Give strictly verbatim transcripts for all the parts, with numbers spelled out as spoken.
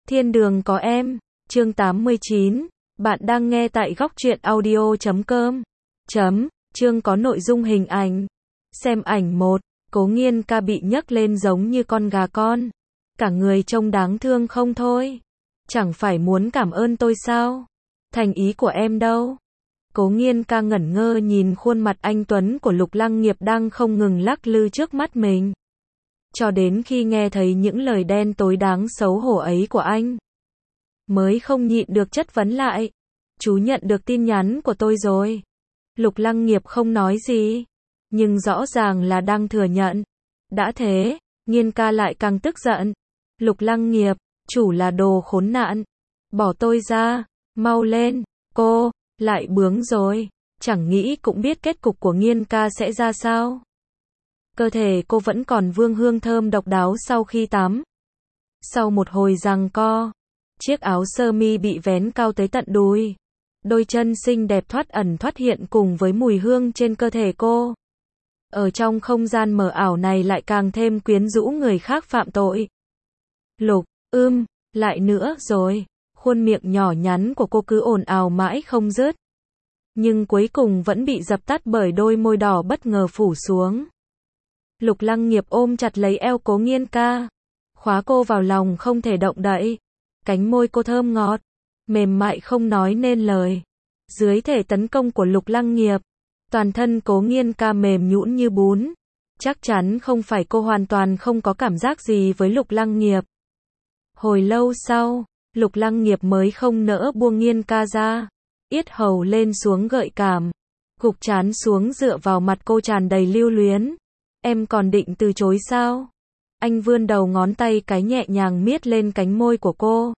Thiên đường có em, chương tám mươi chín, bạn đang nghe tại góc truyện audio chấm com. Chấm, chương có nội dung hình ảnh. Xem ảnh một, Cố Nghiên ca bị nhấc lên giống như con gà con. Cả người trông đáng thương không thôi. Chẳng phải muốn cảm ơn tôi sao? Thành ý của em đâu? Cố Nghiên ca ngẩn ngơ nhìn khuôn mặt anh tuấn của Lục Lăng Nghiệp đang không ngừng lắc lư trước mắt mình. Cho đến khi nghe thấy những lời đen tối đáng xấu hổ ấy của anh, mới không nhịn được chất vấn lại. Chú nhận được tin nhắn của tôi rồi. Lục Lăng Nghiệp không nói gì, nhưng rõ ràng là đang thừa nhận. Đã thế, Nghiên ca lại càng tức giận. Lục Lăng Nghiệp, chủ là đồ khốn nạn. Bỏ tôi ra, mau lên, cô, lại bướng rồi. Chẳng nghĩ cũng biết kết cục của Nghiên ca sẽ ra sao. Cơ thể cô vẫn còn vương hương thơm độc đáo sau khi tắm. Sau một hồi giằng co, chiếc áo sơ mi bị vén cao tới tận đùi. Đôi chân xinh đẹp thoát ẩn thoát hiện cùng với mùi hương trên cơ thể cô. Ở trong không gian mờ ảo này lại càng thêm quyến rũ người khác phạm tội. Lục, ưm, lại nữa rồi. Khuôn miệng nhỏ nhắn của cô cứ ồn ào mãi không dứt. Nhưng cuối cùng vẫn bị dập tắt bởi đôi môi đỏ bất ngờ phủ xuống. Lục Lăng Nghiệp ôm chặt lấy eo Cố Nghiên ca, khóa cô vào lòng không thể động đậy. Cánh môi cô thơm ngọt, mềm mại không nói nên lời. Dưới thể tấn công của Lục Lăng Nghiệp, toàn thân Cố Nghiên ca mềm nhũn như bún. Chắc chắn không phải cô hoàn toàn không có cảm giác gì với Lục Lăng Nghiệp. Hồi lâu sau, Lục Lăng Nghiệp mới không nỡ buông Nghiên ca ra. Yết hầu lên xuống gợi cảm, gục trán xuống dựa vào mặt cô tràn đầy lưu luyến. Em còn định từ chối sao? Anh vươn đầu ngón tay cái nhẹ nhàng miết lên cánh môi của cô.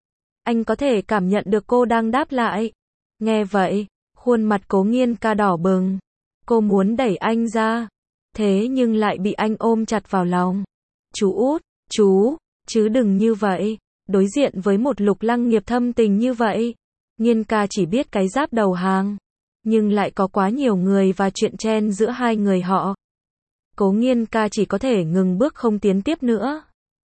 Anh có thể cảm nhận được cô đang đáp lại. Nghe vậy, khuôn mặt Cố Nghiên ca đỏ bừng. Cô muốn đẩy anh ra, thế nhưng lại bị anh ôm chặt vào lòng. Chú út, chú, chứ đừng như vậy. Đối diện với một Lục Lăng Nghiệp thâm tình như vậy, Nghiên ca chỉ biết cái giáp đầu hàng. Nhưng lại có quá nhiều người và chuyện chen giữa hai người họ. Cố Nghiên ca chỉ có thể ngừng bước không tiến tiếp nữa.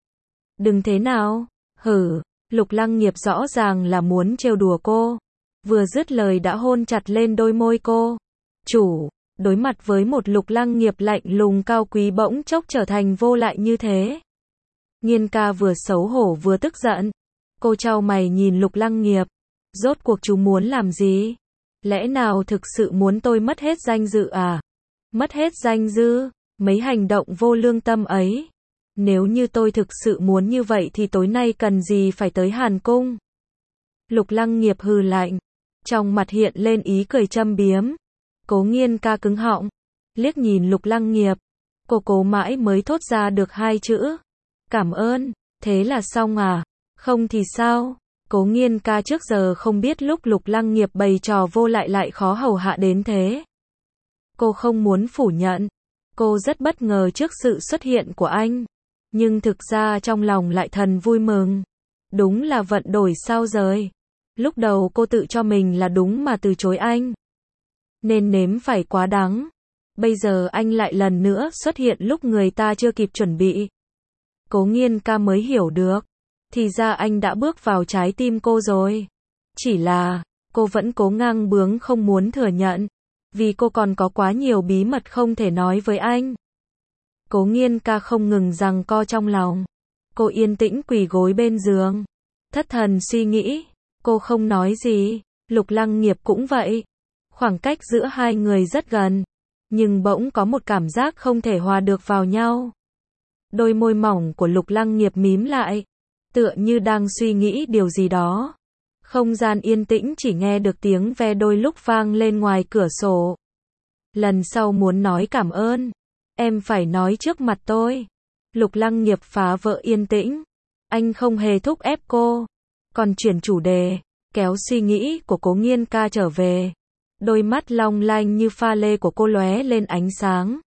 Đừng thế nào, hử, Lục Lăng Nghiệp rõ ràng là muốn trêu đùa cô. Vừa dứt lời đã hôn chặt lên đôi môi cô. Chủ, đối mặt với một Lục Lăng Nghiệp lạnh lùng cao quý bỗng chốc trở thành vô lại như thế. Nghiên ca vừa xấu hổ vừa tức giận. Cô chau mày nhìn Lục Lăng Nghiệp. Rốt cuộc chú muốn làm gì? Lẽ nào thực sự muốn tôi mất hết danh dự à? Mất hết danh dự? Mấy hành động vô lương tâm ấy. Nếu như tôi thực sự muốn như vậy thì tối nay cần gì phải tới Hàn Cung? Lục Lăng Nghiệp hừ lạnh. Trong mặt hiện lên ý cười châm biếm. Cố Nghiên ca cứng họng. Liếc nhìn Lục Lăng Nghiệp. Cô cố mãi mới thốt ra được hai chữ. Cảm ơn. Thế là xong à? Không thì sao? Cố Nghiên ca trước giờ không biết lúc Lục Lăng Nghiệp bày trò vô lại lại khó hầu hạ đến thế. Cô không muốn phủ nhận. Cô rất bất ngờ trước sự xuất hiện của anh. Nhưng thực ra trong lòng lại thần vui mừng. Đúng là vận đổi sao rời. Lúc đầu cô tự cho mình là đúng mà từ chối anh. Nên nếm phải quá đắng. Bây giờ anh lại lần nữa xuất hiện lúc người ta chưa kịp chuẩn bị. Cố Nghiên ca mới hiểu được. Thì ra anh đã bước vào trái tim cô rồi. Chỉ là, cô vẫn cố ngang bướng không muốn thừa nhận. Vì cô còn có quá nhiều bí mật không thể nói với anh. Cố Nghiên ca không ngừng giằng co trong lòng. Cô yên tĩnh quỳ gối bên giường. Thất thần suy nghĩ. Cô không nói gì. Lục Lăng Nghiệp cũng vậy. Khoảng cách giữa hai người rất gần. Nhưng bỗng có một cảm giác không thể hòa được vào nhau. Đôi môi mỏng của Lục Lăng Nghiệp mím lại. Tựa như đang suy nghĩ điều gì đó. Không gian yên tĩnh chỉ nghe được tiếng ve đôi lúc vang lên ngoài cửa sổ. Lần sau muốn nói cảm ơn, em phải nói trước mặt tôi. Lục Lăng Nghiệp phá vỡ yên tĩnh. Anh không hề thúc ép cô, còn chuyển chủ đề, kéo suy nghĩ của Cố Nghiên ca trở về. Đôi mắt long lanh như pha lê của cô lóe lên ánh sáng.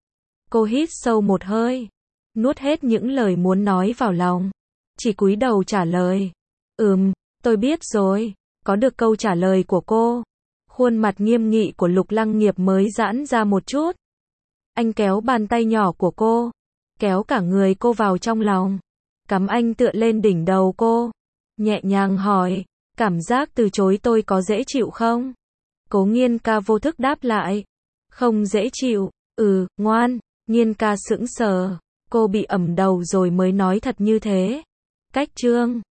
Cô hít sâu một hơi, nuốt hết những lời muốn nói vào lòng. Chỉ cúi đầu trả lời. Ừm, tôi biết rồi. Có được câu trả lời của cô, khuôn mặt nghiêm nghị của Lục Lăng Nghiệp mới giãn ra một chút. Anh kéo bàn tay nhỏ của cô, kéo cả người cô vào trong lòng. Cắm anh tựa lên đỉnh đầu cô. nhẹ nhàng hỏi, cảm giác từ chối tôi có dễ chịu không? Cố Nghiên ca vô thức đáp lại, không dễ chịu, ừ, ngoan. Nghiên ca sững sờ, cô bị ẩm đầu rồi mới nói thật như thế. Cách chương